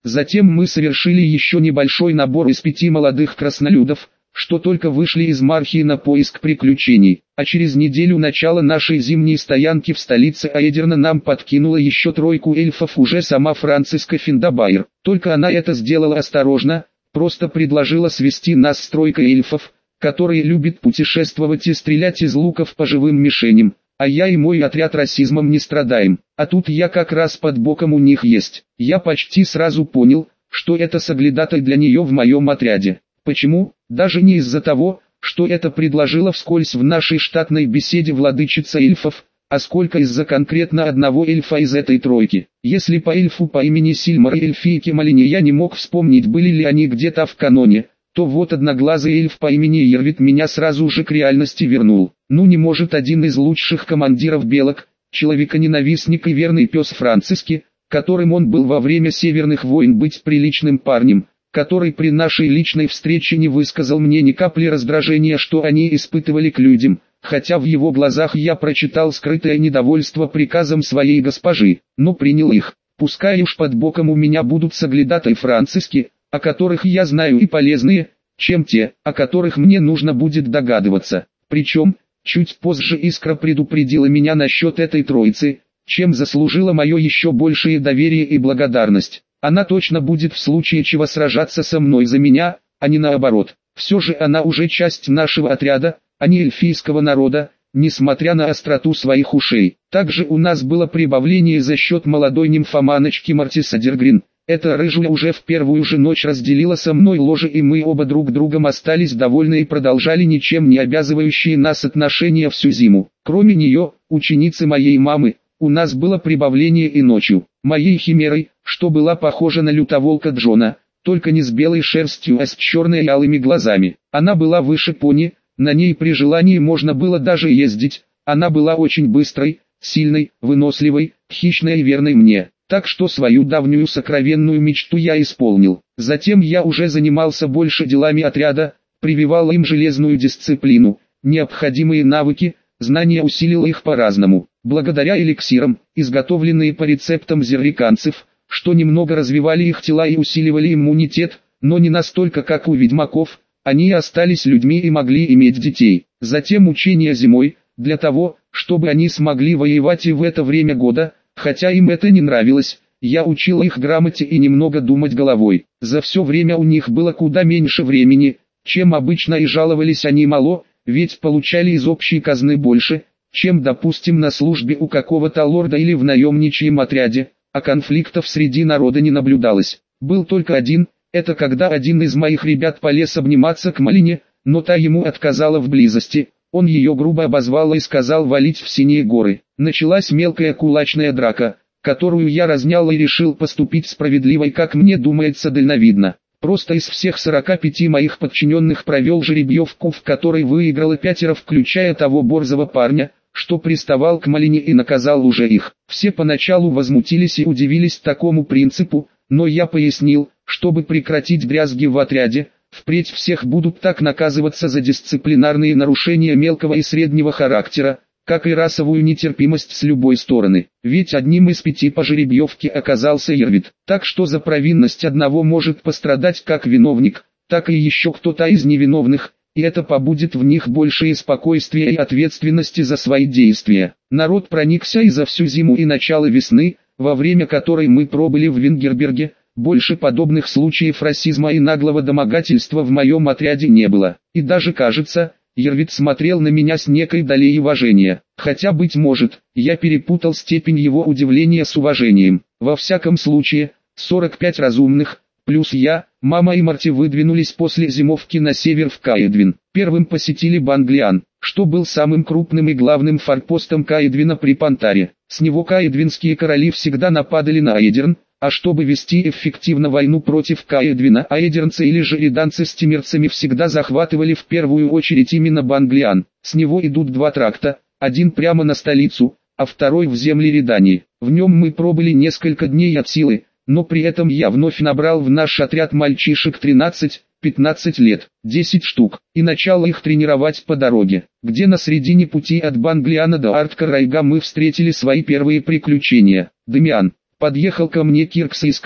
Затем мы совершили еще небольшой набор из 5 молодых краснолюдов, что только вышли из Мархии на поиск приключений, а через неделю начала нашей зимней стоянки в столице Аэдерна нам подкинула еще 3 эльфов уже сама Франциска Финдабайр. Только она это сделала осторожно, просто предложила свести нас с 3 эльфов, которые любят путешествовать и стрелять из луков по живым мишеням, а я и мой отряд расизмом не страдаем, а тут я как раз под боком у них есть. Я почти сразу понял, что это соглядатай для нее в моем отряде. Почему? Даже не из-за того, что это предложила вскользь в нашей штатной беседе владычица эльфов, а сколько из-за конкретно одного эльфа из этой тройки. Если по эльфу по имени Сильмар и эльфийке Малине я не мог вспомнить, были ли они где-то в каноне, то вот одноглазый эльф по имени Ервит меня сразу же к реальности вернул. Ну не может один из лучших командиров белок, человека-ненавистник и верный пес Франциски, которым он был во время Северных войн, быть приличным парнем, который при нашей личной встрече не высказал мне ни капли раздражения, что они испытывали к людям, хотя в его глазах я прочитал скрытое недовольство приказом своей госпожи, но принял их. Пускай уж под боком у меня будут соглядатай Франциски, о которых я знаю и полезные, чем те, о которых мне нужно будет догадываться. Причем, чуть позже Искра предупредила меня насчет этой троицы, чем заслужила мое еще большее доверие и благодарность. Она точно будет в случае чего сражаться со мной за меня, а не наоборот. Все же она уже часть нашего отряда, а не эльфийского народа, несмотря на остроту своих ушей. Также у нас было прибавление за счет молодой нимфоманочки Мартиса Дергрин. Эта рыжая уже в первую же ночь разделила со мной ложе, и мы оба друг другом остались довольны и продолжали ничем не обязывающие нас отношения всю зиму. Кроме нее, ученицы моей мамы, у нас было прибавление и ночью. Моей химерой, что была похожа на лютоволка Джона, только не с белой шерстью, а с черной и алыми глазами. Она была выше пони, на ней при желании можно было даже ездить. Она была очень быстрой, сильной, выносливой, хищной и верной мне. Так что свою давнюю сокровенную мечту я исполнил. Затем я уже занимался больше делами отряда, прививал им железную дисциплину, необходимые навыки, знания усилил их по-разному. Благодаря эликсирам, изготовленные по рецептам зерриканцев, что немного развивали их тела и усиливали иммунитет, но не настолько, как у ведьмаков, они остались людьми и могли иметь детей. Затем учения зимой, для того, чтобы они смогли воевать и в это время года, хотя им это не нравилось, я учил их грамоте и немного думать головой. За все время у них было куда меньше времени, чем обычно, и жаловались они мало, ведь получали из общей казны больше, чем, допустим, на службе у какого-то лорда или в наемничьем отряде, а конфликтов среди народа не наблюдалось. Был только один, это когда один из моих ребят полез обниматься к Малине, но та ему отказала в близости. Он ее грубо обозвал и сказал валить в синие горы. Началась мелкая кулачная драка, которую я разнял и решил поступить справедливо и, как мне думается, дальновидно. Просто из всех 45 моих подчиненных провел жеребьевку, в которой выиграло 5, включая того борзого парня, что приставал к Малине, и наказал уже их. Все поначалу возмутились и удивились такому принципу, но я пояснил, чтобы прекратить дрязги в отряде, впредь всех будут так наказываться за дисциплинарные нарушения мелкого и среднего характера, как и расовую нетерпимость с любой стороны. Ведь одним из 5 по жеребьевке оказался Ервит. Так что за провинность одного может пострадать как виновник, так и еще кто-то из невиновных, и это побудит в них большее спокойствие и ответственности за свои действия. Народ проникся и за всю зиму и начало весны, во время которой мы пробыли в Вингерберге. Больше подобных случаев расизма и наглого домогательства в моем отряде не было. И даже кажется, Ервит смотрел на меня с некой долей уважения. Хотя, быть может, я перепутал степень его удивления с уважением. Во всяком случае, 45 разумных, плюс я, мама и Марти выдвинулись после зимовки на север в Каэдвин. Первым посетили Банглиан, что был самым крупным и главным форпостом Каэдвина при Пантаре. С него каэдвинские короли всегда нападали на Аэдерн, а чтобы вести эффективно войну против Каэдвина, аэдернцы или же реданцы с тимирцами всегда захватывали в первую очередь именно Банглиан. С него идут 2 тракта, один прямо на столицу, а второй в земли Редании. В нем мы пробыли несколько дней от силы, но при этом я вновь набрал в наш отряд мальчишек 13-15 лет, 10 штук, и начал их тренировать по дороге, где на середине пути от Банглиана до Арткарайга мы встретили свои первые приключения. Дамиан. Подъехал ко мне Кирк с Искрой,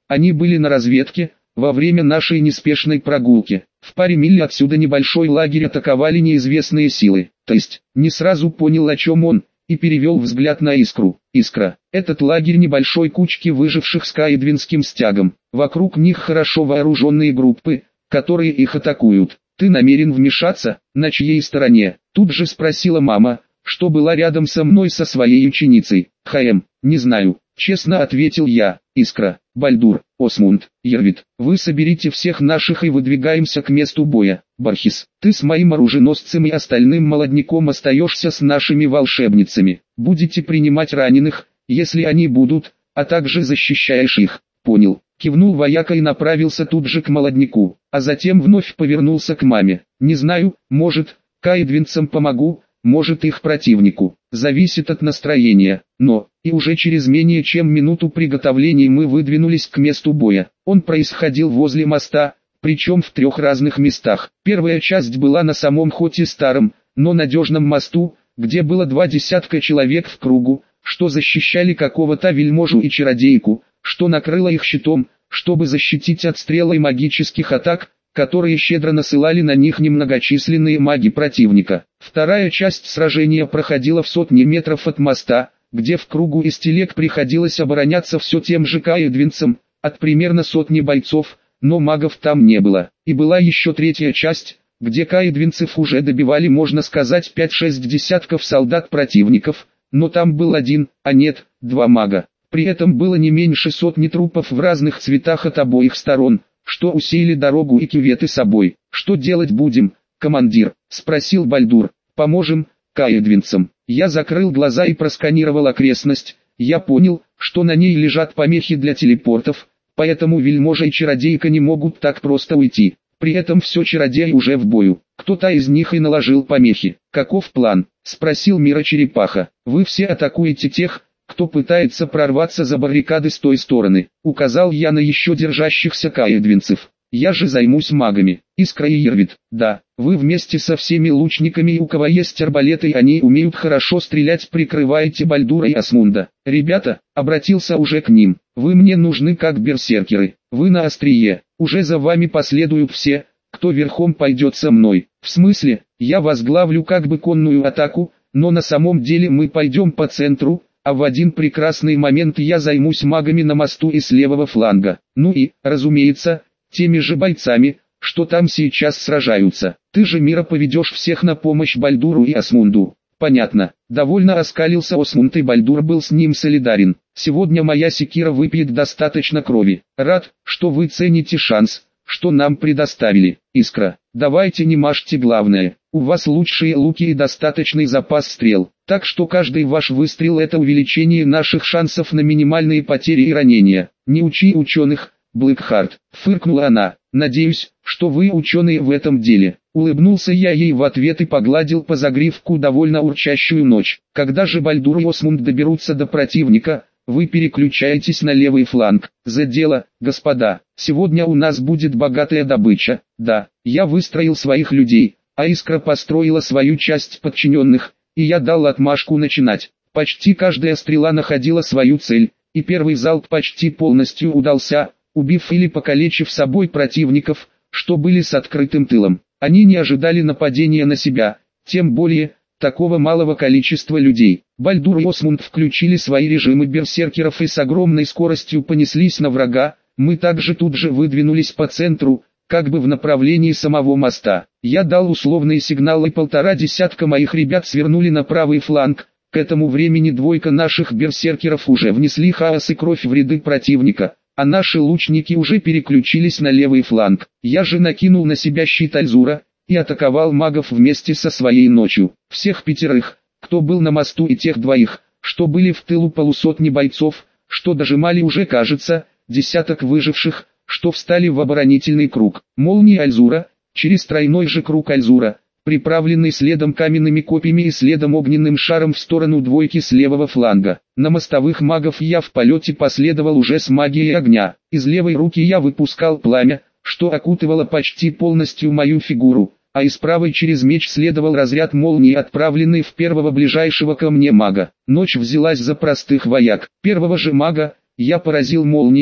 Они были на разведке, во время нашей неспешной прогулки. В паре миль отсюда небольшой лагерь атаковали неизвестные силы. То есть, не сразу понял, о чем он, и перевел взгляд на Искру. Искра. Этот лагерь небольшой кучки выживших с каэдвинским стягом. Вокруг них хорошо вооруженные группы, которые их атакуют. Ты намерен вмешаться? На чьей стороне? Тут же спросила мама, что была рядом со мной со своей ученицей. Не знаю, честно ответил я. Искра, Бальдур, Осмунд, Ервит, вы соберите всех наших и выдвигаемся к месту боя. Бархис, ты с моим оруженосцем и остальным молодняком остаешься с нашими волшебницами. Будете принимать раненых, если они будут, а также защищаешь их. Понял. Кивнул вояка и направился тут же к молодняку, а затем вновь повернулся к маме. Не знаю, может, каэдвинцам помогу, может их противнику. Зависит от настроения. Но, и уже через менее чем минуту приготовлений мы выдвинулись к месту боя. Он происходил возле моста, причем в 3 разных местах. Первая часть была на самом хоть и старом, но надежном мосту, где было 2 десятка человек в кругу, что защищали какого-то вельможу и чародейку, что накрыло их щитом, чтобы защитить от стрел и магических атак, которые щедро насылали на них немногочисленные маги противника. Вторая часть сражения проходила в сотни метров от моста, где в кругу из телег приходилось обороняться все тем же каэдвинцам, от примерно сотни бойцов, но магов там не было. И была еще третья часть, где каэдвинцев уже добивали, можно сказать, 5-6 десятков солдат противников, но там был 1, а нет, 2 мага. При этом было не меньше сотни трупов в разных цветах от обоих сторон, что усеяли дорогу и кюветы собой. «Что делать будем, командир?» – спросил Бальдур. «Поможем, каэдвинцам». Я закрыл глаза и просканировал окрестность. Я понял, что на ней лежат помехи для телепортов, поэтому вельможа и чародейка не могут так просто уйти. При этом все чародеи уже в бою. Кто-то из них и наложил помехи. «Каков план?» – спросил Мира Черепаха. «Вы все атакуете тех, кто пытается прорваться за баррикады с той стороны», — указал я на еще держащихся каэдвинцев. «Я же займусь магами». Искра и Ервит. «Да, вы вместе со всеми лучниками, и у кого есть арбалеты и они умеют хорошо стрелять, прикрываете Бальдура и Осмунда. Ребята», — обратился уже к ним, — «вы мне нужны как берсеркеры. Вы на острие. Уже за вами последуют все, кто верхом пойдет со мной. В смысле, я возглавлю как бы конную атаку, но на самом деле мы пойдем по центру, а в один прекрасный момент я займусь магами на мосту и с левого фланга. Ну и, разумеется, теми же бойцами, что там сейчас сражаются. Ты же, Мира, поведешь всех на помощь Бальдуру и Осмунду». «Понятно». Довольно оскалился Осмунд, и Бальдур был с ним солидарен. «Сегодня моя секира выпьет достаточно крови. Рад, что вы цените шанс, что нам предоставили. Искра, давайте не мажьте главное. У вас лучшие луки и достаточный запас стрел, так что каждый ваш выстрел — это увеличение наших шансов на минимальные потери и ранения. Не учи ученых, Блэкхарт», — фыркнула она. «Надеюсь, что вы ученые в этом деле». Улыбнулся я ей в ответ и погладил по загривку довольно урчащую ночь. «Когда же Бальдур и Осмунд доберутся до противника, вы переключаетесь на левый фланг. За дело, господа. Сегодня у нас будет богатая добыча». Да, я выстроил своих людей, а Искра построила свою часть подчиненных, и я дал отмашку начинать. Почти каждая стрела находила свою цель, и первый залп почти полностью удался, убив или покалечив собой противников, что были с открытым тылом. Они не ожидали нападения на себя, тем более, такого малого количества людей. Бальдур и Осмунд включили свои режимы берсеркеров и с огромной скоростью понеслись на врага. Мы также тут же выдвинулись по центру, как бы в направлении самого моста. Я дал условный сигнал, и 1,5 десятка моих ребят свернули на правый фланг. К этому времени 2 наших берсеркеров уже внесли хаос и кровь в ряды противника, а наши лучники уже переключились на левый фланг. Я же накинул на себя щит Альзура и атаковал магов вместе со своей ночью. Всех 5, кто был на мосту, и тех 2, что были в тылу, полусотни бойцов, что дожимали уже, кажется, десяток выживших, что встали в оборонительный круг. Молнии Альзура, через тройной же круг Альзура, приправленный следом каменными копьями и следом огненным шаром в сторону 2 с левого фланга. На мостовых магов я в полете последовал уже с магией огня. Из левой руки я выпускал пламя, что окутывало почти полностью мою фигуру, а из правой через меч следовал разряд молнии, отправленный в первого ближайшего ко мне мага. Ночь взялась за простых вояк. Первого же мага я поразил молнией,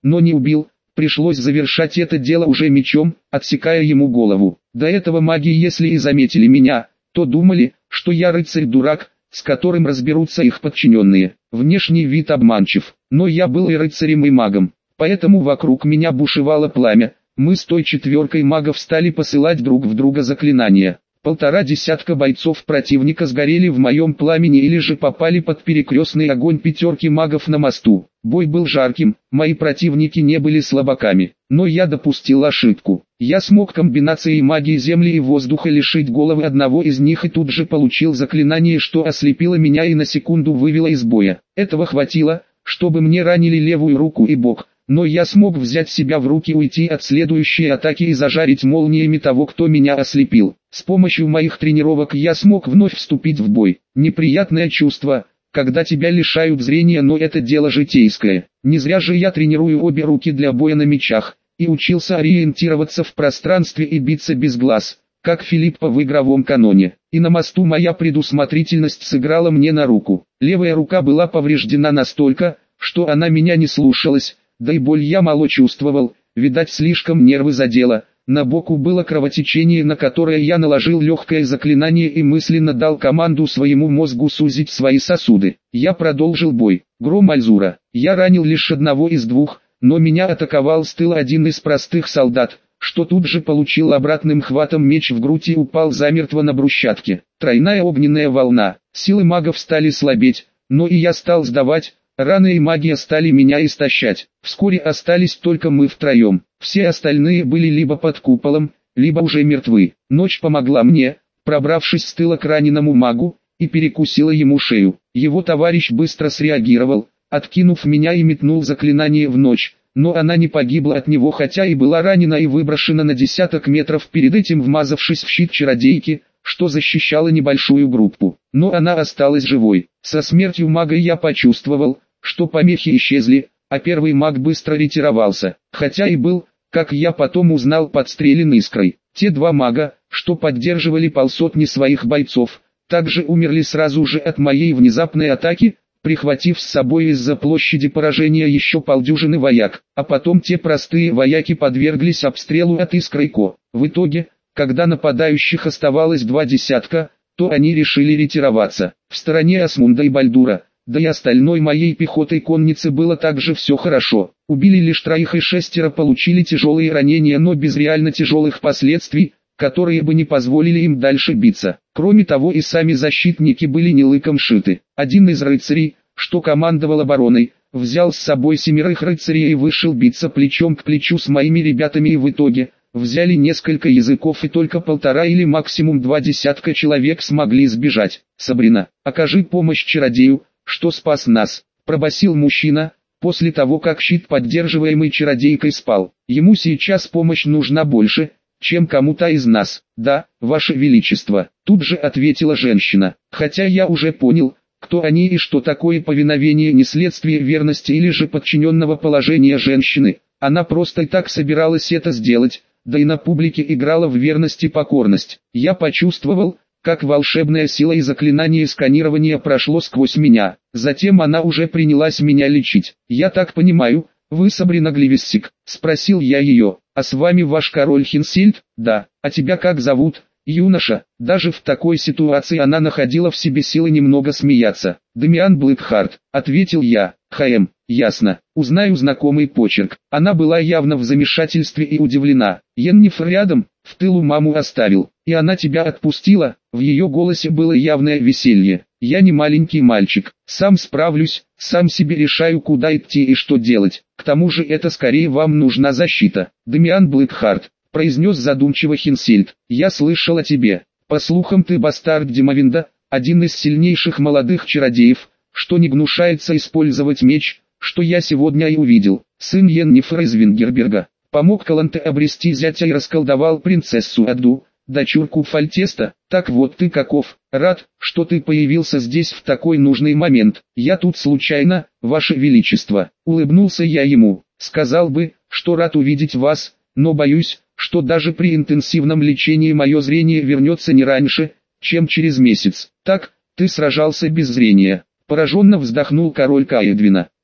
но не убил. Пришлось завершать это дело уже мечом, отсекая ему голову. До этого маги, если и заметили меня, то думали, что я рыцарь-дурак, с которым разберутся их подчиненные. Внешний вид обманчив, но я был и рыцарем, и магом, поэтому вокруг меня бушевало пламя. Мы с той четверкой магов стали посылать друг в друга заклинания. 1,5 десятка бойцов противника сгорели в моем пламени или же попали под перекрестный огонь 5 магов на мосту. Бой был жарким, мои противники не были слабаками, но я допустил ошибку. Я смог комбинацией магии земли и воздуха лишить головы одного из них и тут же получил заклинание, что ослепило меня и на секунду вывело из боя. Этого хватило, чтобы мне ранили левую руку и бок. Но я смог взять себя в руки, уйти от следующей атаки и зажарить молниями того, кто меня ослепил. С помощью моих тренировок я смог вновь вступить в бой. Неприятное чувство, когда тебя лишают зрения, но это дело житейское. Не зря же я тренирую обе руки для боя на мечах, и учился ориентироваться в пространстве и биться без глаз, как Филиппа в игровом каноне. И на мосту моя предусмотрительность сыграла мне на руку. Левая рука была повреждена настолько, что она меня не слушалась. Да и боль я мало чувствовал, видать, слишком нервы задело. На боку было кровотечение, на которое я наложил легкое заклинание и мысленно дал команду своему мозгу сузить свои сосуды. Я продолжил бой. Гром Альзура. Я ранил лишь одного из двух, но меня атаковал с тыла один из простых солдат, что тут же получил обратным хватом меч в грудь и упал замертво на брусчатке. Тройная огненная волна. Силы магов стали слабеть, но и я стал сдавать. Раны и магия стали меня истощать. Вскоре остались только мы втроем. Все остальные были либо под куполом, либо уже мертвы. Ночь помогла мне, пробравшись с тыла к раненому магу, и перекусила ему шею. Его товарищ быстро среагировал, откинув меня и метнул заклинание в ночь, но она не погибла от него, хотя и была ранена и выброшена на десяток метров, перед этим вмазавшись в щит чародейки, что защищало небольшую группу. Но она осталась живой. Со смертью мага я почувствовал, что помехи исчезли, а первый маг быстро ретировался, хотя и был, как я потом узнал, подстрелен искрой. Те 2 мага, что поддерживали 150 своих бойцов, также умерли сразу же от моей внезапной атаки, прихватив с собой из-за площади поражения еще 50 вояк, а потом те простые вояки подверглись обстрелу от искры Ко. В итоге, когда нападающих оставалось 2 десятка, то они решили ретироваться. В стороне Асмунда и Бальдура, да и остальной моей пехотой конницы было также все хорошо. Убили лишь 3 и 6 получили тяжелые ранения, но без реально тяжелых последствий, которые бы не позволили им дальше биться. Кроме того, и сами защитники были не лыком шиты. Один из рыцарей, что командовал обороной, взял с собой 7 рыцарей и вышел биться плечом к плечу с моими ребятами, и в итоге взяли несколько языков, и только 1,5 или максимум 2 десятка человек смогли сбежать. «Сабрина, окажи помощь чародею, что спас нас», — пробасил мужчина, после того как щит, поддерживаемый чародейкой, спал. «Ему сейчас помощь нужна больше, чем кому-то из нас». «Да, ваше величество», — тут же ответила женщина. Хотя я уже понял, кто они и что такое повиновение не следствие верности или же подчиненного положения женщины. Она просто и так собиралась это сделать, да и на публике играла в верность и покорность. Я почувствовал, как волшебная сила и заклинание сканирования прошло сквозь меня. Затем она уже принялась меня лечить. «Я так понимаю, вы Сабрина Глевиссик?» — спросил я ее. «А с вами ваш король Хинсильд?» «Да. А тебя как зовут, юноша?» Даже в такой ситуации она находила в себе силы немного смеяться. «Дамиан Блэкхарт», — ответил я. «ХМ, ясно. Узнаю знакомый почерк». Она была явно в замешательстве и удивлена. «Йеннифер рядом, в тылу маму оставил, и она тебя отпустила?» В ее голосе было явное веселье. «Я не маленький мальчик, сам справлюсь, сам себе решаю, куда идти и что делать. К тому же это скорее вам нужна защита». «Дамиан Блэкхарт», — произнес задумчиво Хинсильд, — «я слышал о тебе. По слухам, ты бастард Димовинда, один из сильнейших молодых чародеев, что не гнушается использовать меч, что я сегодня и увидел. Сын Йеннифера из Вингерберга. Помог Каланте обрести зятя и расколдовал принцессу Адду, дочурку Фальтеста. Так вот ты каков. Рад, что ты появился здесь в такой нужный момент. Я тут случайно, ваше величество». Улыбнулся я ему. «Сказал бы, что рад увидеть вас, но боюсь, что даже при интенсивном лечении мое зрение вернется не раньше, чем через месяц». «Так, ты сражался без зрения?» Пораженно вздохнул король Каэдвина.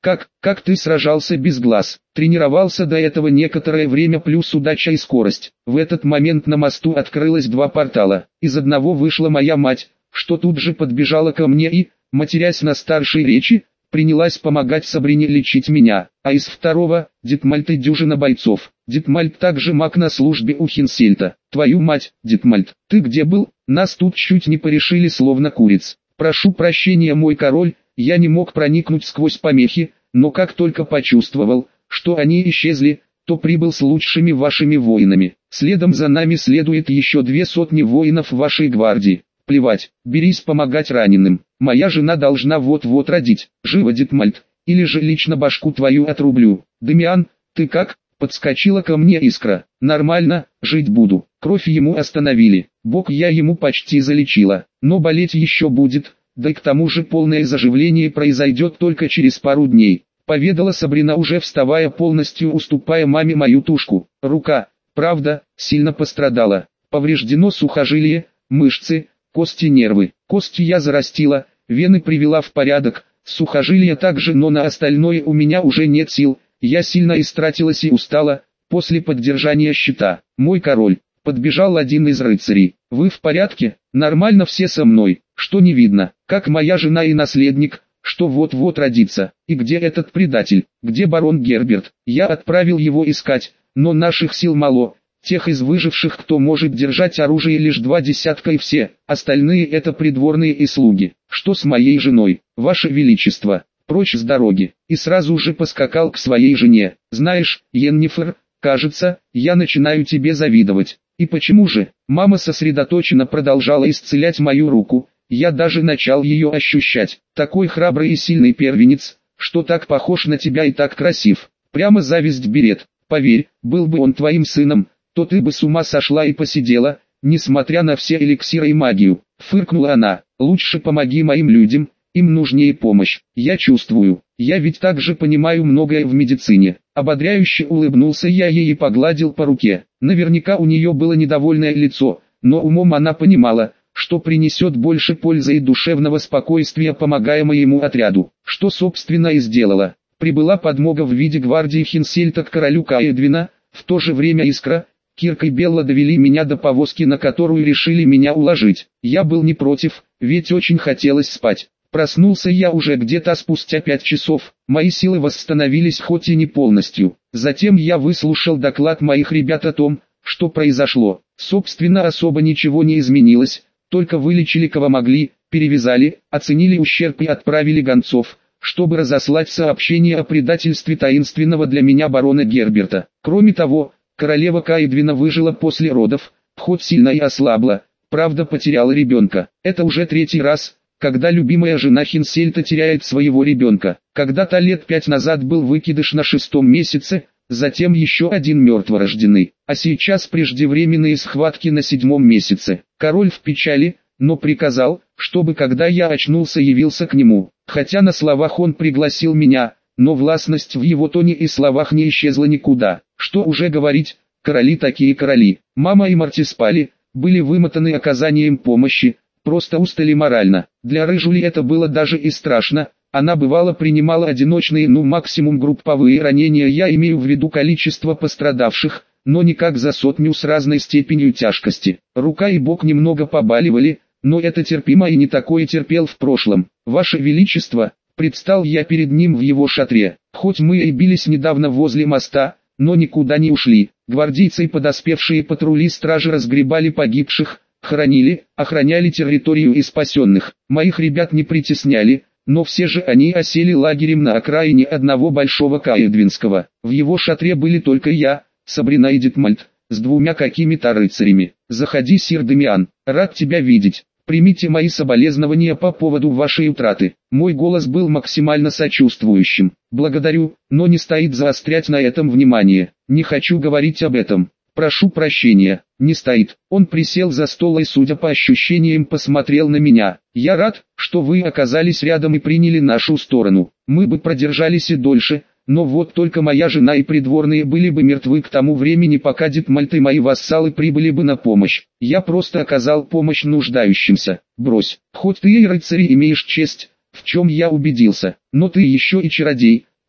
Как ты сражался без глаз? Тренировался до этого некоторое время плюс удача и скорость. В этот момент на мосту открылось два портала. Из одного вышла моя мать, что тут же подбежала ко мне и, матерясь на старшей речи, принялась помогать Сабрине лечить меня. А из второго, Дитмальт и дюжина бойцов. Дитмальт также маг на службе у Хинсельта. Твою мать, Дитмальт, ты где был? Нас тут чуть не порешили словно куриц. Прошу прощения, мой король, я не мог проникнуть сквозь помехи, но как только почувствовал, что они исчезли, то прибыл с лучшими вашими воинами. Следом за нами следует еще 200 воинов вашей гвардии. Плевать, берись помогать раненым. Моя жена должна вот-вот родить. Живо, Дитмальт, или же лично башку твою отрублю. Дамиан, ты как? Подскочила ко мне Искра. Нормально, жить буду. Кровь ему остановили. Бог я ему почти залечила, но болеть еще будет. Да и к тому же полное заживление произойдет только через пару дней, поведала Сабрина, уже вставая, полностью уступая маме мою тушку. Рука, правда, сильно пострадала. Повреждено сухожилие, мышцы, кости, нервы. Кости я зарастила, вены привела в порядок, сухожилия также, но на остальное у меня уже нет сил. Я сильно истратилась и устала, после поддержания щита. Мой король, подбежал один из рыцарей. Вы в порядке? Нормально все со мной, что не видно, как моя жена и наследник, что вот-вот родится. И где этот предатель? Где барон Герберт? Я отправил его искать, но наших сил мало. Тех из выживших, кто может держать оружие, лишь 2 десятка, и все остальные это придворные и слуги. Что с моей женой? Ваше Величество, прочь с дороги. И сразу же поскакал к своей жене. Знаешь, Йеннифер, кажется, я начинаю тебе завидовать. И почему же? Мама сосредоточенно продолжала исцелять мою руку. Я даже начал ее ощущать. Такой храбрый и сильный первенец, что так похож на тебя и так красив. Прямо зависть берет. Поверь, был бы он твоим сыном, то ты бы с ума сошла и посидела, несмотря на все эликсиры и магию. Фыркнула она. Лучше помоги моим людям, им нужнее помощь. Я чувствую, я ведь также понимаю многое в медицине. Ободряюще улыбнулся я ей и погладил по руке. Наверняка у нее было недовольное лицо, но умом она понимала, что принесет больше пользы и душевного спокойствия, помогая моему отряду. Что собственно и сделала. Прибыла подмога в виде гвардии Хинсельта к королю Каэдвина. В то же время Искра, Кирк и Белла довели меня до повозки, на которую решили меня уложить. Я был не против, ведь очень хотелось спать. Проснулся я уже где-то спустя 5 часов, мои силы восстановились хоть и не полностью. Затем я выслушал доклад моих ребят о том, что произошло. Собственно, особо ничего не изменилось, только вылечили кого могли, перевязали, оценили ущерб и отправили гонцов, чтобы разослать сообщение о предательстве таинственного для меня барона Герберта. Кроме того, королева Каэдвина выжила после родов, хоть сильно и ослабла, правда потеряла ребенка. Это уже 3-й раз, когда любимая жена Хинсельта теряет своего ребенка. Когда-то лет 5 назад был выкидыш на 6-м месяце, затем еще один мертворожденный, а сейчас преждевременные схватки на 7-м месяце. Король в печали, но приказал, чтобы когда я очнулся, явился к нему. Хотя на словах он пригласил меня, но властность в его тоне и словах не исчезла никуда. Что уже говорить, короли такие короли. Мама и Марти спали, были вымотаны оказанием помощи, просто устали морально. Для Рыжули это было даже и страшно. Она бывало принимала одиночные, максимум групповые ранения, я имею в виду количество пострадавших, но никак за 100 с разной степенью тяжкости. Рука и бок немного побаливали, но это терпимо, и не такое терпел в прошлом. Ваше Величество, предстал я перед ним в его шатре. Хоть мы и бились недавно возле моста, но никуда не ушли. Гвардейцы и подоспевшие патрули стражи разгребали погибших, хоронили, охраняли территорию и спасенных. Моих ребят не притесняли, но все же они осели лагерем на окраине одного большого Каэдвинского. В его шатре были только я, Сабрина и Дитмальт, с 2 какими-то рыцарями. «Заходи, сир Дамиан, рад тебя видеть. Примите мои соболезнования по поводу вашей утраты». Мой голос был максимально сочувствующим. «Благодарю, но не стоит заострять на этом внимание. Не хочу говорить об этом. Прошу прощения, не стоит». Он присел за стол и, судя по ощущениям, посмотрел на меня. «Я рад, что вы оказались рядом и приняли нашу сторону. Мы бы продержались и дольше, но вот только моя жена и придворные были бы мертвы к тому времени, пока Дитмальт и мои вассалы прибыли бы на помощь. Я просто оказал помощь нуждающимся. Брось, хоть ты и рыцарь имеешь честь, в чем я убедился, но ты еще и чародей,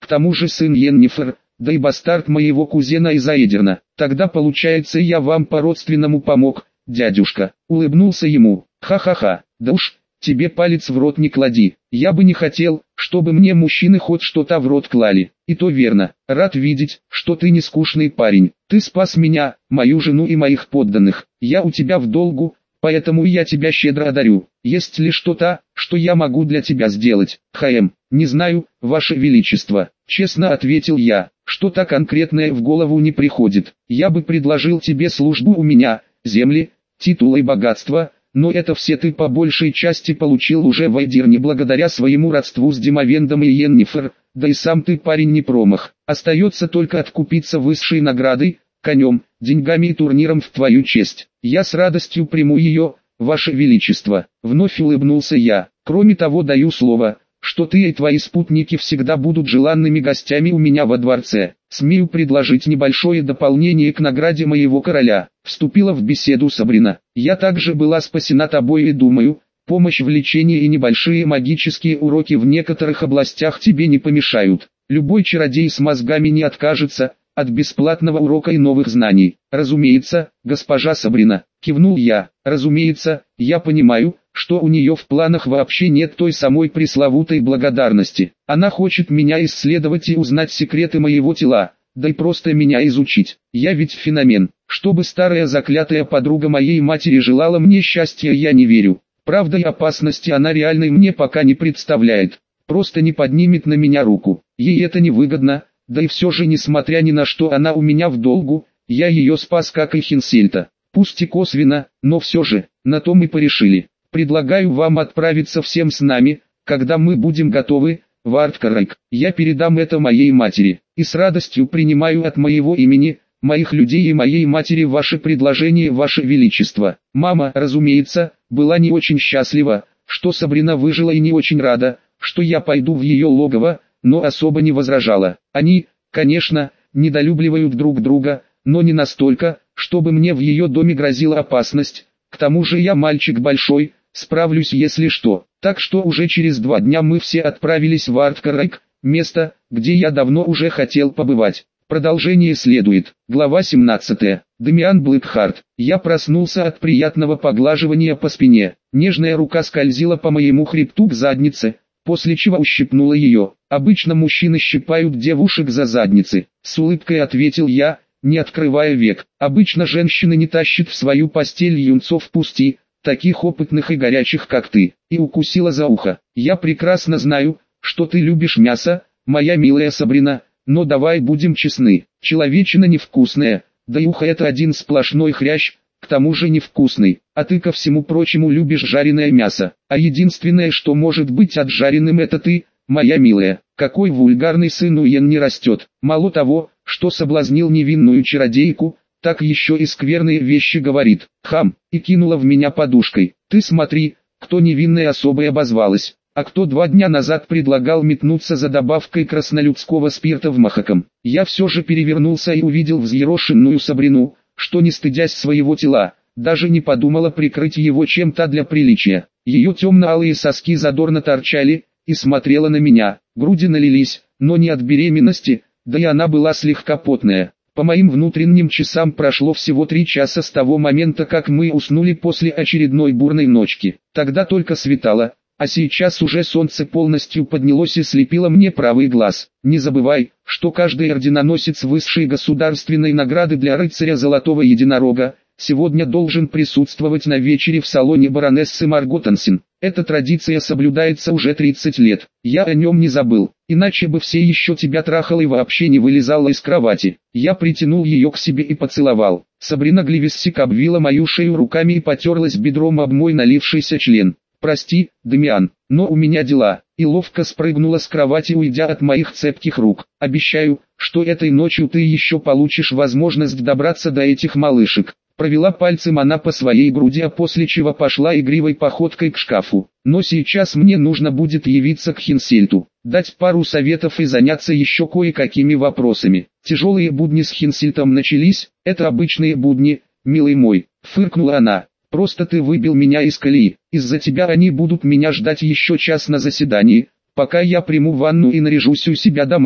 К тому же сын Йеннифер, да и бастард моего кузена из Аэдерна. Тогда получается я вам по-родственному помог, дядюшка. Улыбнулся ему. Ха-ха-ха, да уж, тебе палец в рот не клади. Я бы не хотел, чтобы мне мужчины хоть что-то в рот клали. И то верно. Рад видеть, что ты не скучный парень. Ты спас меня, мою жену и моих подданных. Я у тебя в долгу, поэтому я тебя щедро одарю. Есть ли что-то, что я могу для тебя сделать? Не знаю, ваше величество. Честно ответил я. Что-то конкретное в голову не приходит. Я бы предложил тебе службу у меня, земли, титулы и богатства, но это все ты по большей части получил уже в Аэдерне благодаря своему родству с Димовендом и Йеннифер, да и сам ты парень не промах. Остается только откупиться высшей наградой, конем, деньгами и турниром в твою честь. Я с радостью приму ее, ваше величество. Вновь улыбнулся я. Кроме того, даю слово, что ты и твои спутники всегда будут желанными гостями у меня во дворце. Смею предложить небольшое дополнение к награде моего короля. Вступила в беседу Сабрина. Я также была спасена тобой и думаю, помощь в лечении и небольшие магические уроки в некоторых областях тебе не помешают. Любой чародей с мозгами не откажется от бесплатного урока и новых знаний. Разумеется, госпожа Сабрина, кивнул я. Разумеется, я понимаю, что у нее в планах вообще нет той самой пресловутой благодарности. Она хочет меня исследовать и узнать секреты моего тела, да и просто меня изучить. Я ведь феномен. Чтобы старая заклятая подруга моей матери желала мне счастья, я не верю. Правда и опасности она реальной мне пока не представляет. Просто не поднимет на меня руку. Ей это невыгодно, да и все же несмотря ни на что она у меня в долгу, я ее спас как и Хинсельта. Пусть и косвенно, но все же, на то мы порешили. Предлагаю вам отправиться всем с нами, когда мы будем готовы, в Арткарайк. Я передам это моей матери, и с радостью принимаю от моего имени, моих людей и моей матери ваше предложение, ваше величество. Мама, разумеется, была не очень счастлива, что Сабрина выжила и не очень рада, что я пойду в ее логово, но особо не возражала. Они, конечно, недолюбливают друг друга, но не настолько, чтобы мне в ее доме грозила опасность. К тому же я мальчик большой, справлюсь если что. Так что уже через 2 дня мы все отправились в Арткарайк, место, где я давно уже хотел побывать. Продолжение следует. Глава 17. Дамиан Блэкхарт. Я проснулся от приятного поглаживания по спине. Нежная рука скользила по моему хребту к заднице, после чего ущипнула ее. Обычно мужчины щипают девушек за задницы. С улыбкой ответил я, не открывая век. Обычно женщины не тащат в свою постель юнцов пусти, таких опытных и горячих как ты. И укусила за ухо. Я прекрасно знаю, что ты любишь мясо, моя милая Сабрина, но давай будем честны. Человечина невкусная, да и ухо это один сплошной хрящ, к тому же невкусный. А ты ко всему прочему любишь жареное мясо. А единственное, что может быть отжаренным, это ты, моя милая. Какой вульгарный сын Уен не растет. Мало того, что соблазнил невинную чародейку, так еще и скверные вещи говорит. Хам, и кинула в меня подушкой. Ты смотри, кто невинной особой обозвалась, а кто 2 дня назад предлагал метнуться за добавкой краснолюдского спирта в Махаком. Я все же перевернулся и увидел взъерошенную Сабрину, что не стыдясь своего тела, даже не подумала прикрыть его чем-то для приличия. Ее темно-алые соски задорно торчали, и смотрела на меня. Груди налились, но не от беременности, да и она была слегка потная. По моим внутренним часам прошло всего 3 часа с того момента, как мы уснули после очередной бурной ночки. Тогда только светало, а сейчас уже солнце полностью поднялось и слепило мне правый глаз. Не забывай, что каждый орденоносец высшей государственной награды для рыцаря Золотого Единорога сегодня должен присутствовать на вечере в салоне баронессы Марготансен. Эта традиция соблюдается уже 30 лет. Я о нем не забыл, иначе бы все еще тебя трахал и вообще не вылезала из кровати. Я притянул ее к себе и поцеловал. Сабрина Гливиссик обвила мою шею руками и потерлась бедром об мой налившийся член. «Прости, Дамиан, но у меня дела», и ловко спрыгнула с кровати, уйдя от моих цепких рук. «Обещаю, что этой ночью ты еще получишь возможность добраться до этих малышек». Провела пальцем она по своей груди, а после чего пошла игривой походкой к шкафу. Но сейчас мне нужно будет явиться к Хинсельту, дать пару советов и заняться еще кое-какими вопросами. Тяжелые будни с Хинсельтом начались, это обычные будни, милый мой, фыркнула она. Просто ты выбил меня из колеи, из-за тебя они будут меня ждать еще час на заседании, пока я приму ванну и наряжусь у себя дома.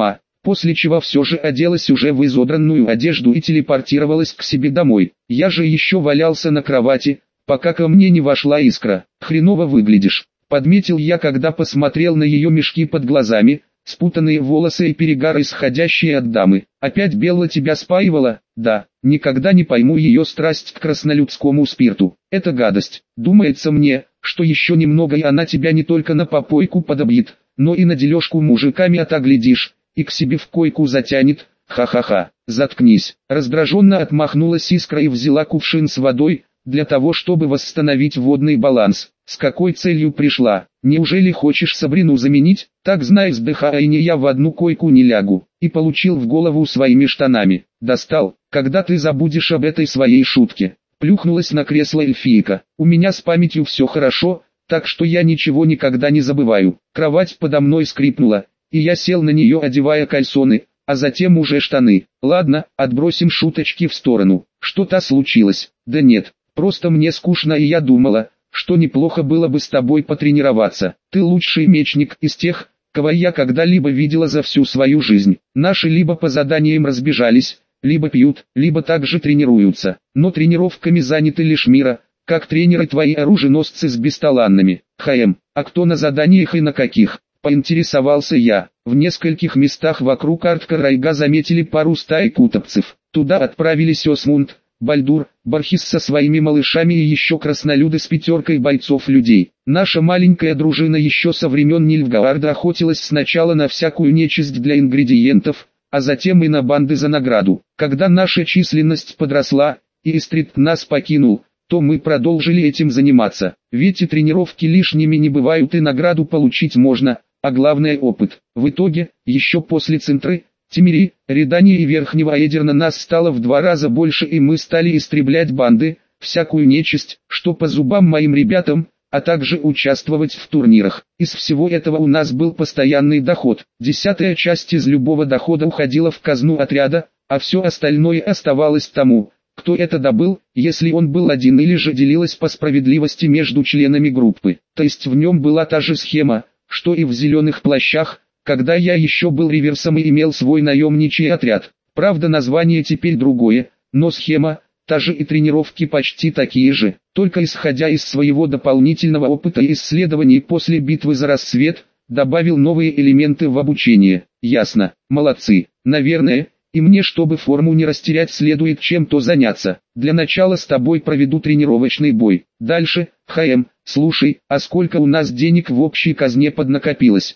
после чего все же оделась уже в изодранную одежду и телепортировалась к себе домой. Я же еще валялся на кровати, пока ко мне не вошла Искра. «Хреново выглядишь», — подметил я, когда посмотрел на ее мешки под глазами, спутанные волосы и перегар, исходящие от дамы. «Опять Белла тебя спаивала?» «Да, никогда не пойму ее страсть к краснолюдскому спирту. Это гадость. Думается мне, что еще немного и она тебя не только на попойку подобьет, но и на дележку мужиками отоглядишь, и к себе в койку затянет. Ха-ха-ха». «Заткнись». Раздраженно отмахнулась Искра и взяла кувшин с водой, для того чтобы восстановить водный баланс. «С какой целью пришла? Неужели хочешь Сабрину заменить? Так знай, с Дыхаайне я в одну койку не лягу». И получил в голову своими штанами. «Достал, когда ты забудешь об этой своей шутке». Плюхнулась на кресло эльфийка. «У меня с памятью все хорошо, так что я ничего никогда не забываю». Кровать подо мной скрипнула, и я сел на нее, одевая кальсоны, а затем уже штаны. «Ладно, отбросим шуточки в сторону. Что-то случилось?» «Да нет, просто мне скучно, и я думала, что неплохо было бы с тобой потренироваться. Ты лучший мечник из тех, кого я когда-либо видела за всю свою жизнь. Наши либо по заданиям разбежались, либо пьют, либо также тренируются. Но тренировками заняты лишь Мира, как тренеры твои оруженосцы с бесталанными. А кто на заданиях и на каких?» Поинтересовался я. В нескольких местах вокруг Арткарайга заметили пару стаек утопцев. Туда отправились Осмунд, Бальдур, Бархис со своими малышами и еще краснолюды с 5 бойцов-людей. Наша маленькая дружина еще со времен Нильфгаарда охотилась сначала на всякую нечисть для ингредиентов, а затем и на банды за награду. Когда наша численность подросла, и Истрит нас покинул, то мы продолжили этим заниматься. Ведь и тренировки лишними не бывают, и награду получить можно, а главное опыт. В итоге, еще после Центры, Тимири, Редания и Верхнего Эдерна нас стало в 2 раза больше, и мы стали истреблять банды, всякую нечисть, что по зубам моим ребятам, а также участвовать в турнирах. Из всего этого у нас был постоянный доход. 10-я часть из любого дохода уходила в казну отряда, а все остальное оставалось тому, кто это добыл, если он был один, или же делилось по справедливости между членами группы. То есть в нем была та же схема, что и в зеленых плащах, когда я еще был реверсом и имел свой наемничий отряд. Правда, название теперь другое, но схема та же и тренировки почти такие же. Только исходя из своего дополнительного опыта и исследований после битвы за рассвет, добавил новые элементы в обучение. Ясно, молодцы. Наверное, и мне, чтобы форму не растерять, следует чем-то заняться. Для начала с тобой проведу тренировочный бой. Дальше, слушай, а сколько у нас денег в общей казне поднакопилось?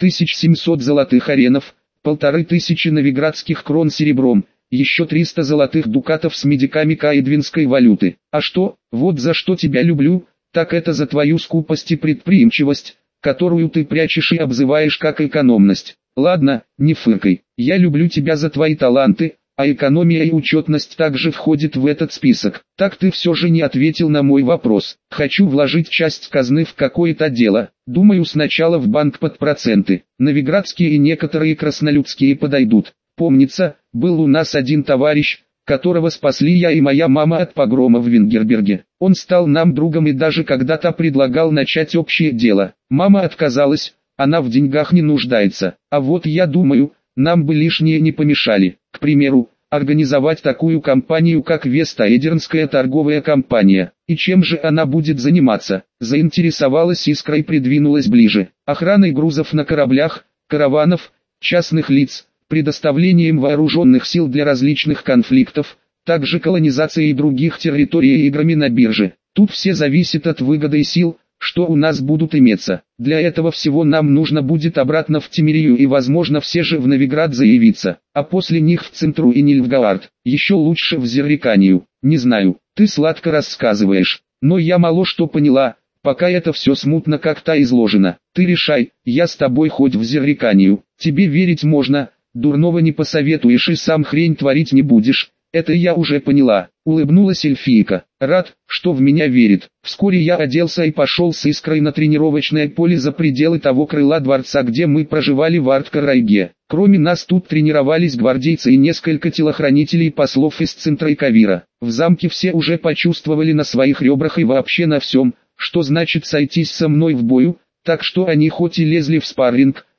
5700 золотых аренов, 1500 новиградских крон серебром, еще 300 золотых дукатов с медиками каэдвинской валюты. А что, вот за что тебя люблю, так это за твою скупость и предприимчивость, которую ты прячешь и обзываешь как экономность. Ладно, не фыркай, я люблю тебя за твои таланты, а экономия и учетность также входит в этот список. Так ты все же не ответил на мой вопрос. Хочу вложить часть казны в какое-то дело. Думаю, сначала в банк под проценты. Новиградские и некоторые краснолюдские подойдут. Помнится, был у нас один товарищ, которого спасли я и моя мама от погрома в Вингерберге. Он стал нам другом и даже когда-то предлагал начать общее дело. Мама отказалась, она в деньгах не нуждается. А вот я думаю, нам бы лишнее не помешали. К примеру, организовать такую компанию, как Веста-Эдернская торговая компания. И чем же она будет заниматься? Заинтересовалась Искра и придвинулась ближе. Охраной грузов на кораблях, караванов, частных лиц, предоставлением вооруженных сил для различных конфликтов, также колонизацией других территорий и играми на бирже. Тут все зависит от выгоды и сил, что у нас будут иметься. Для этого всего нам нужно будет обратно в Тимирию и возможно все же в Новиград заявиться, а после них в Центру и Нильфгаард, еще лучше в Зерриканию. Не знаю, ты сладко рассказываешь, но я мало что поняла, пока это все смутно как-то изложено. Ты решай, я с тобой хоть в Зерриканию, тебе верить можно, дурного не посоветуешь и сам хрень творить не будешь. Это я уже поняла, улыбнулась эльфийка. Рад, что в меня верит. Вскоре я оделся и пошел с Искрой на тренировочное поле за пределы того крыла дворца, где мы проживали в Арткарайге. Кроме нас тут тренировались гвардейцы и несколько телохранителей послов из Центра и Кавира. В замке все уже почувствовали на своих ребрах и вообще на всем, что значит сойтись со мной в бою, так что они хоть и лезли в спарринг,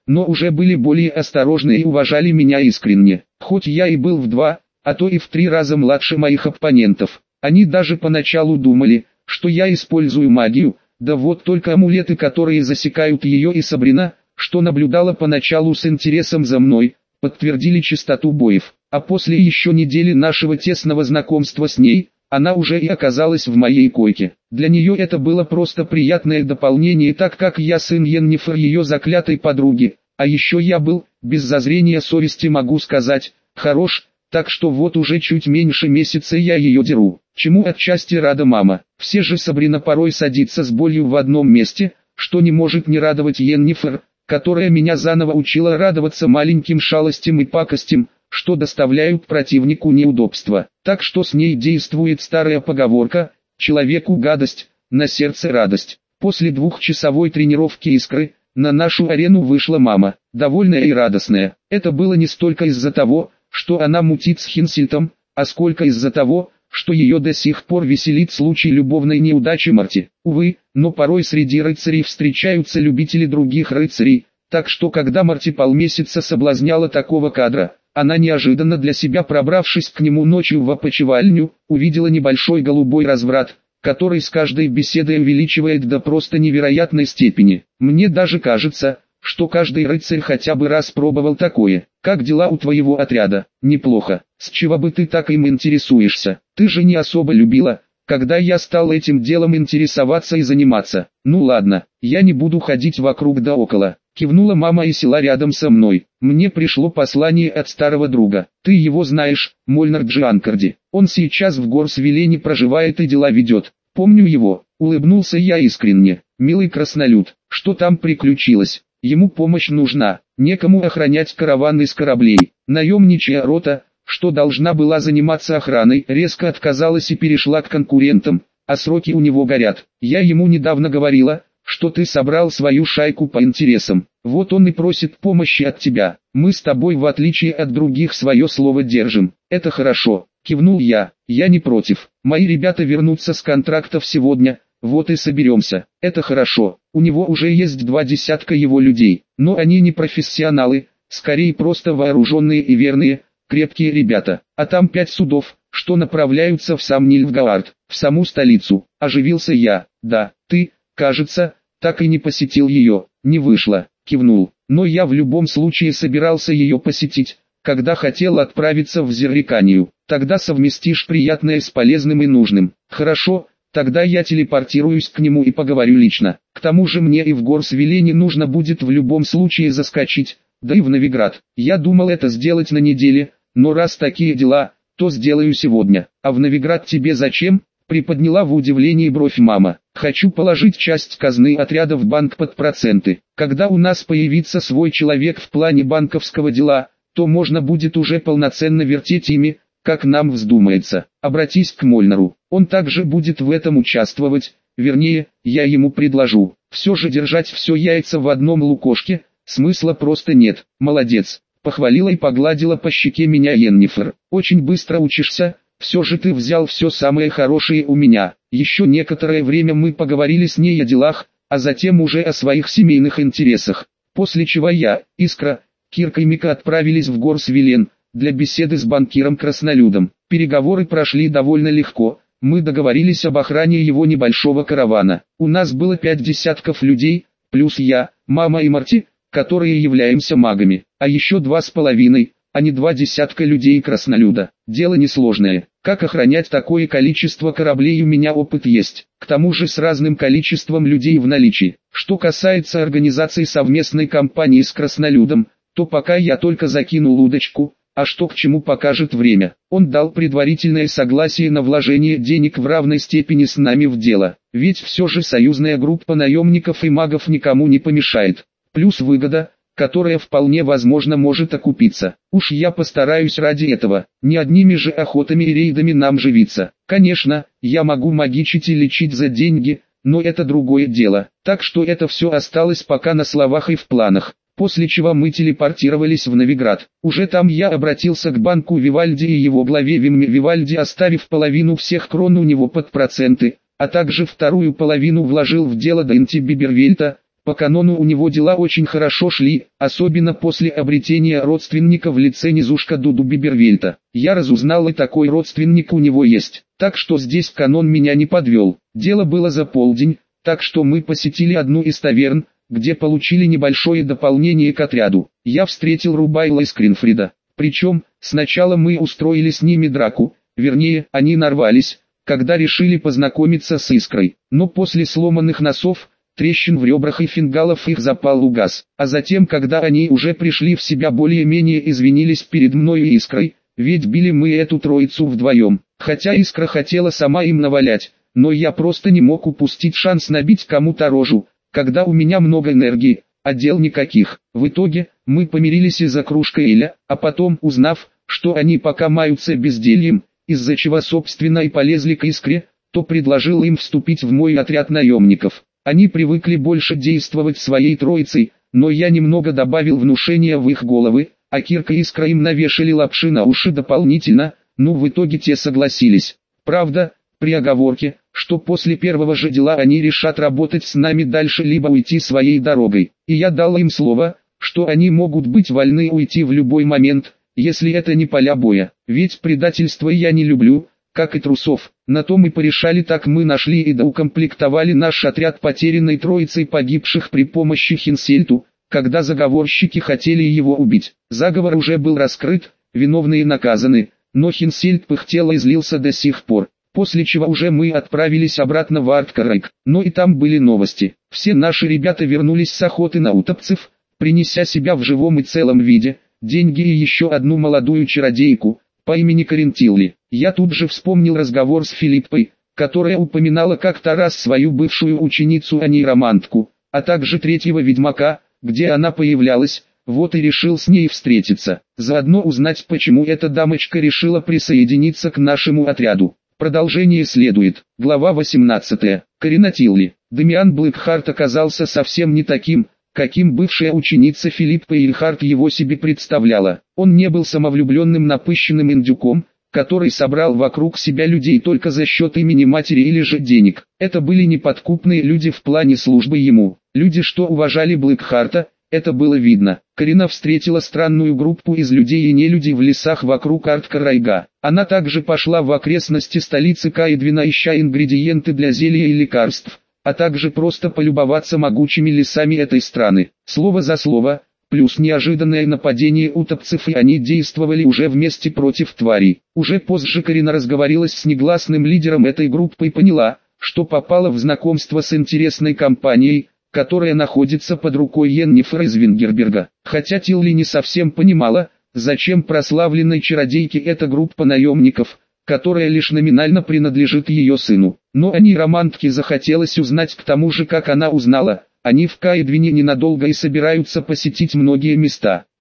но уже были более осторожны и уважали меня искренне. Хоть я и был в 2, а то и в 3 раза младше моих оппонентов. Они даже поначалу думали, что я использую магию, да вот только амулеты, которые засекают ее, и Сабрина, что наблюдала поначалу с интересом за мной, подтвердили чистоту боев. А после еще недели нашего тесного знакомства с ней, она уже и оказалась в моей койке. Для нее это было просто приятное дополнение, так как я сын Йеннифер, ее заклятой подруги, а еще я был, без зазрения совести могу сказать, хорош, так что вот уже чуть меньше месяца я ее деру. Чему отчасти рада мама. Все же Сабрина порой садится с болью в одном месте, что не может не радовать Йеннифер, которая меня заново учила радоваться маленьким шалостям и пакостям, что доставляют противнику неудобства. Так что с ней действует старая поговорка «человеку гадость, на сердце радость». После 2-часовой тренировки «Искры» на нашу арену вышла мама, довольная и радостная. Это было не столько из-за того, что она мутит с Хинсельтом, а сколько из-за того, что ее до сих пор веселит случай любовной неудачи Марти. Увы, но порой среди рыцарей встречаются любители других рыцарей, так что когда Марти полмесяца соблазняла такого кадра, она неожиданно для себя, пробравшись к нему ночью в опочивальню, увидела небольшой голубой разврат, который с каждой беседой увеличивает до просто невероятной степени. Мне даже кажется, что каждый рыцарь хотя бы раз пробовал такое. Как дела у твоего отряда? Неплохо. С чего бы ты так им интересуешься? Ты же не особо любила, когда я стал этим делом интересоваться и заниматься. Ну ладно, я не буду ходить вокруг да около. Кивнула мама и села рядом со мной. Мне пришло послание от старого друга. Ты его знаешь, Мольнар Джианкарди. Он сейчас в Горсвилене проживает и дела ведет. Помню его. Улыбнулся я искренне. Милый краснолюд, что там приключилось? Ему помощь нужна, некому охранять караван из кораблей. Наемничья рота, что должна была заниматься охраной, резко отказалась и перешла к конкурентам, а сроки у него горят. Я ему недавно говорила, что ты собрал свою шайку по интересам. Вот он и просит помощи от тебя. Мы с тобой, в отличие от других, свое слово держим. Это хорошо, кивнул я. Я не против. Мои ребята вернутся с контрактов сегодня. Вот и соберемся. Это хорошо. У него уже есть 2 десятка его людей, но они не профессионалы, скорее просто вооруженные и верные, крепкие ребята. А там 5 судов, что направляются в сам Нильфгаард, в саму столицу. Оживился я. Да, ты, кажется, так и не посетил ее. Не вышло, кивнул. Но я в любом случае собирался ее посетить, когда хотел отправиться в Зерриканию. Тогда совместишь приятное с полезным и нужным. Хорошо. Тогда я телепортируюсь к нему и поговорю лично. К тому же мне и в Горсвилене нужно будет в любом случае заскочить, да и в Новиград. Я думал это сделать на неделе, но раз такие дела, то сделаю сегодня. А в Новиград тебе зачем? Приподняла в удивлении бровь мама. Хочу положить часть казны отряда в банк под проценты. Когда у нас появится свой человек в плане банковского дела, то можно будет уже полноценно вертеть ими, как нам вздумается. Обратись к Мольнару, он также будет в этом участвовать, вернее, я ему предложу. Все же держать все яйца в одном лукошке, смысла просто нет. Молодец, похвалила и погладила по щеке меня Йеннифер. Очень быстро учишься, все же ты взял все самое хорошее у меня. Еще некоторое время мы поговорили с ней о делах, а затем уже о своих семейных интересах. После чего я, Искра, Кирка и Мика отправились в Горсвилен для беседы с банкиром Краснолюдом. Переговоры прошли довольно легко, мы договорились об охране его небольшого каравана. У нас было 5 десятков людей, плюс я, мама и Марти, которые являемся магами, а еще 2,5, а не 2 десятка людей Краснолюда. Дело несложное. Как охранять такое количество кораблей, у меня опыт есть, к тому же с разным количеством людей в наличии. Что касается организации совместной кампании с Краснолюдом, то пока я только закинул удочку, а что к чему покажет время. Он дал предварительное согласие на вложение денег в равной степени с нами в дело, ведь все же союзная группа наемников и магов никому не помешает. Плюс выгода, которая вполне возможно может окупиться. Уж я постараюсь ради этого, не одними же охотами и рейдами нам живиться. Конечно, я могу магичить и лечить за деньги, но это другое дело. Так что это все осталось пока на словах и в планах. После чего мы телепортировались в Новиград. Уже там я обратился к банку Вивальди и его главе Вимме Вивальди, оставив половину всех крон у него под проценты, а также вторую половину вложил в дело Дэнти Бибервельта, По канону у него дела очень хорошо шли, особенно после обретения родственника в лице низушка Дуду Бибервельта. Я разузнал, и такой родственник у него есть, так что здесь канон меня не подвел. Дело было за полдень, так что мы посетили одну из таверн, где получили небольшое дополнение к отряду. Я встретил Рубайла и Скринфрида. Причем, сначала мы устроили с ними драку, вернее, они нарвались, когда решили познакомиться с Искрой. Но после сломанных носов, трещин в ребрах и фингалов их запал угас. А затем, когда они уже пришли в себя, более-менее извинились перед мной и Искрой, ведь били мы эту троицу вдвоем. Хотя Искра хотела сама им навалять, но я просто не мог упустить шанс набить кому-то рожу, когда у меня много энергии, а дел никаких. В итоге, мы помирились из-за кружка эля, а потом, узнав, что они пока маются бездельем, из-за чего собственно и полезли к Искре, то предложил им вступить в мой отряд наемников. Они привыкли больше действовать своей троицей, но я немного добавил внушения в их головы, а Кирка и Искра им навешали лапши на уши дополнительно, но в итоге те согласились. Правда, при оговорке, что после первого же дела они решат работать с нами дальше либо уйти своей дорогой. И я дал им слово, что они могут быть вольны уйти в любой момент, если это не поля боя. Ведь предательство я не люблю, как и трусов. На то мы порешали, так мы нашли и доукомплектовали наш отряд потерянной троицей погибших при помощи Хинсельту, когда заговорщики хотели его убить. Заговор уже был раскрыт, виновные наказаны, но Хинсельт пыхтел и злился до сих пор. После чего уже мы отправились обратно в Арткарайк, но и там были новости. Все наши ребята вернулись с охоты на утопцев, принеся себя в живом и целом виде, деньги и еще одну молодую чародейку, по имени Карентилли. Я тут же вспомнил разговор с Филиппой, которая упоминала как-то раз свою бывшую ученицу, а нейромантку, а также третьего ведьмака, где она появлялась, вот и решил с ней встретиться. Заодно узнать, почему эта дамочка решила присоединиться к нашему отряду. Продолжение следует. Глава 18. Карентилли. Дамиан Блэкхарт оказался совсем не таким, каким бывшая ученица Филиппа Эйльхарт его себе представляла. Он не был самовлюбленным напыщенным индюком, который собрал вокруг себя людей только за счет имени матери или же денег. Это были неподкупные люди в плане службы ему. Люди, что уважали Блэкхарта, это было видно. Карина встретила странную группу из людей и нелюдей в лесах вокруг Арткарайга. Она также пошла в окрестности столицы Каэдвина, ища ингредиенты для зелья и лекарств, а также просто полюбоваться могучими лесами этой страны. Слово за слово, плюс неожиданное нападение утопцев, и они действовали уже вместе против тварей. Уже позже Карина разговорилась с негласным лидером этой группы и поняла, что попала в знакомство с интересной компанией, которая находится под рукой Йеннифера из Вингерберга. Хотя Тилли не совсем понимала, зачем прославленной чародейке эта группа наемников, которая лишь номинально принадлежит ее сыну. Но о нейромантке захотелось узнать, к тому же, как она узнала, они в Каэдвине ненадолго и собираются посетить многие места.